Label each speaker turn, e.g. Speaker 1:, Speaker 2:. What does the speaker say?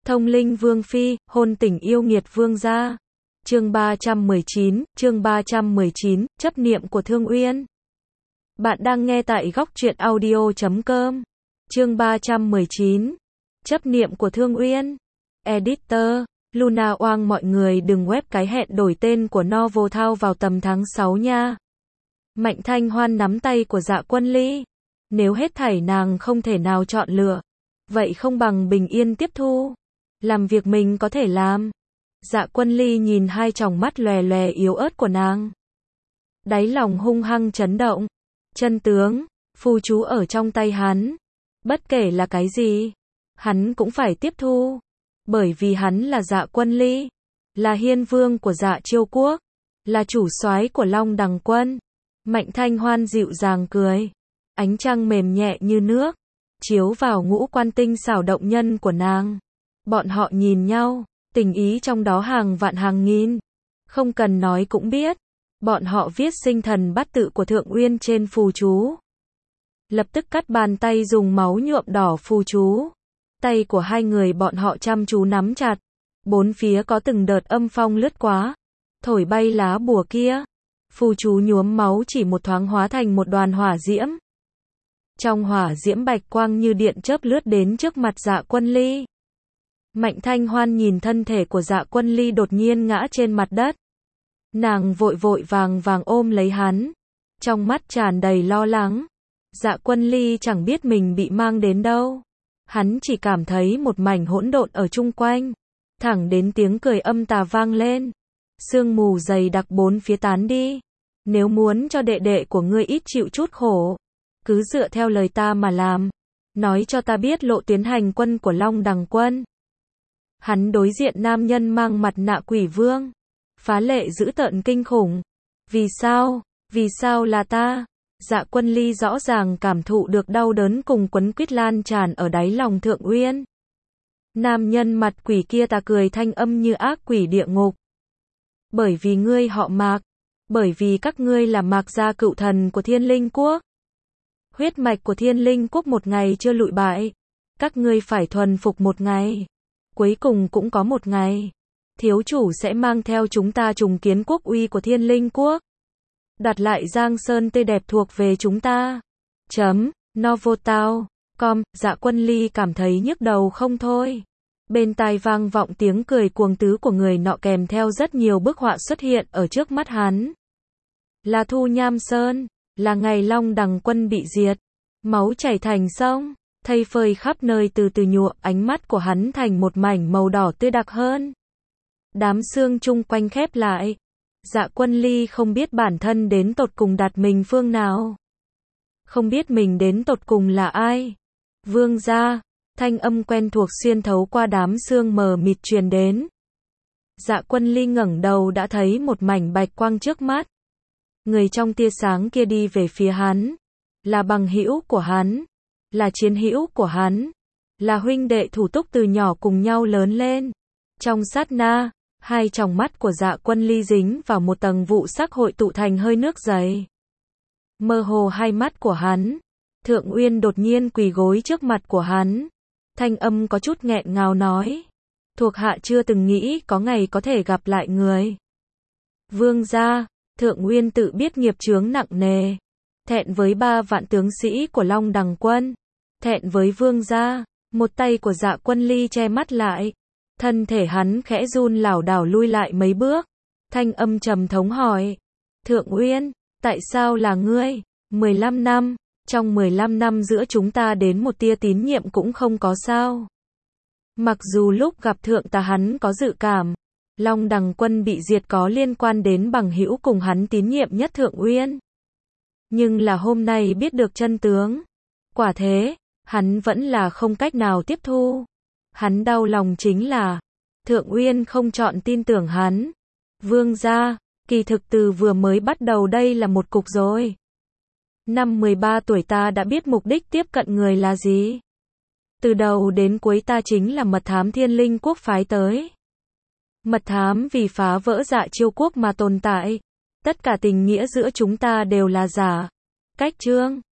Speaker 1: Thông linh vương phi, hôn tình yêu nghiệt vương gia. Chương 319, chấp niệm của Thương Uyên. Bạn đang nghe tại góc truyện audio.com. Chương 319, chấp niệm của Thương Uyên. Editor, Luna oang mọi người đừng web cái hẹn đổi tên của novel thao vào tầm tháng 6 nha. Mạnh Thanh Hoan nắm tay của Dạ Quân Ly. Nếu hết thảy nàng không thể nào chọn lựa, vậy không bằng bình yên tiếp thu. Làm việc mình có thể làm. Dạ Quân Ly nhìn hai tròng mắt lòe lòe yếu ớt của nàng. Đáy lòng hung hăng chấn động. Chân tướng, phù chú ở trong tay hắn. Bất kể là cái gì, hắn cũng phải tiếp thu. Bởi vì hắn là Dạ Quân Ly, là hiên vương của Dạ Chiêu Quốc, là chủ soái của Long Đằng Quân. Mạnh Thanh Hoan dịu dàng cười. Ánh trăng mềm nhẹ như nước, chiếu vào ngũ quan tinh xảo động nhân của nàng. Bọn họ nhìn nhau, tình ý trong đó hàng vạn hàng nghìn. Không cần nói cũng biết. Bọn họ viết sinh thần bát tự của Thượng Uyên trên phù chú. Lập tức cắt bàn tay dùng máu nhuộm đỏ phù chú. Tay của hai người bọn họ chăm chú nắm chặt. Bốn phía có từng đợt âm phong lướt qua, thổi bay lá bùa kia. Phù chú nhuốm máu chỉ một thoáng hóa thành một đoàn hỏa diễm. Trong hỏa diễm bạch quang như điện chớp lướt đến trước mặt Dạ Quân Ly. Mạnh Thanh Hoan nhìn thân thể của Dạ Quân Ly đột nhiên ngã trên mặt đất. Nàng vội vội vàng vàng ôm lấy hắn, trong mắt tràn đầy lo lắng. Dạ Quân Ly chẳng biết mình bị mang đến đâu. Hắn chỉ cảm thấy một mảnh hỗn độn ở chung quanh. Thẳng đến tiếng cười âm tà vang lên. Sương mù dày đặc bốn phía tán đi. Nếu muốn cho đệ đệ của ngươi ít chịu chút khổ, cứ dựa theo lời ta mà làm. Nói cho ta biết lộ tuyến hành quân của Long Đằng Quân. Hắn đối diện nam nhân mang mặt nạ quỷ vương. Phá lệ dữ tợn kinh khủng. Vì sao? Vì sao là ta? Dạ Quân Ly rõ ràng cảm thụ được đau đớn cùng quấn quýt lan tràn ở đáy lòng Thượng Uyên. Nam nhân mặt quỷ kia ta cười thanh âm như ác quỷ địa ngục. Bởi vì ngươi họ Mạc. Bởi vì các ngươi là Mạc gia cựu thần của Thiên Linh Quốc. Huyết mạch của Thiên Linh Quốc một ngày chưa lụi bại. Các ngươi phải thuần phục một ngày. Cuối cùng cũng có một ngày. Thiếu chủ sẽ mang theo chúng ta trùng kiến quốc uy của Thiên Linh Quốc. Đặt lại Giang Sơn tươi đẹp thuộc về chúng ta. Novotao.com. Dạ Quân Ly cảm thấy nhức đầu không thôi. Bên tai vang vọng tiếng cười cuồng tứ của người nọ kèm theo rất nhiều bức họa xuất hiện ở trước mắt hắn. Là Thu Nham Sơn, là ngày Long Đằng Quân bị diệt, máu chảy thành sông, thây phơi khắp nơi từ từ nhuộm ánh mắt của hắn thành một mảnh màu đỏ tươi đặc hơn. Đám xương chung quanh khép lại. Dạ Quân Ly không biết bản thân đến tột cùng đặt mình phương nào. Không biết mình đến tột cùng là ai. Vương gia, thanh âm quen thuộc xuyên thấu qua đám xương mờ mịt truyền đến. Dạ Quân Ly ngẩng đầu đã thấy một mảnh bạch quang trước mắt. Người trong tia sáng kia đi về phía hắn. Là bằng hữu của hắn. Là chiến hữu của hắn. Là huynh đệ thủ túc từ nhỏ cùng nhau lớn lên. Trong sát na, hai tròng mắt của Dạ Quân Ly dính vào một tầng vụ sắc hội tụ thành hơi nước dày. Mơ hồ hai mắt của hắn. Thượng Uyên đột nhiên quỳ gối trước mặt của hắn. Thanh âm có chút nghẹn ngào nói. Thuộc hạ chưa từng nghĩ có ngày có thể gặp lại người. Vương gia, Thượng Uyên tự biết nghiệp chướng nặng nề. Thẹn với 3 vạn tướng sĩ của Long Đằng Quân. Thẹn với vương gia. Một tay của Dạ Quân Ly che mắt lại. Thân thể hắn khẽ run lảo đảo lui lại mấy bước. Thanh âm trầm thống hỏi. Thượng Uyên, tại sao là ngươi? 15 năm, trong 15 năm giữa chúng ta đến một tia tín nhiệm cũng không có sao. Mặc dù lúc gặp thượng ta hắn có dự cảm. Long Đằng Quân bị diệt có liên quan đến bằng hữu cùng hắn tín nhiệm nhất Thượng Uyên. Nhưng là hôm nay biết được chân tướng. Quả thế, hắn vẫn là không cách nào tiếp thu. Hắn đau lòng chính là Thượng Uyên không chọn tin tưởng hắn. Vương gia, kỳ thực từ vừa mới bắt đầu đây là một cục rồi. Năm 13 tuổi ta đã biết mục đích tiếp cận người là gì. Từ đầu đến cuối ta chính là mật thám Thiên Linh Quốc phái tới. Mật thám vì phá vỡ Dạ Chiêu Quốc mà tồn tại. Tất cả tình nghĩa giữa chúng ta đều là giả. Cách chương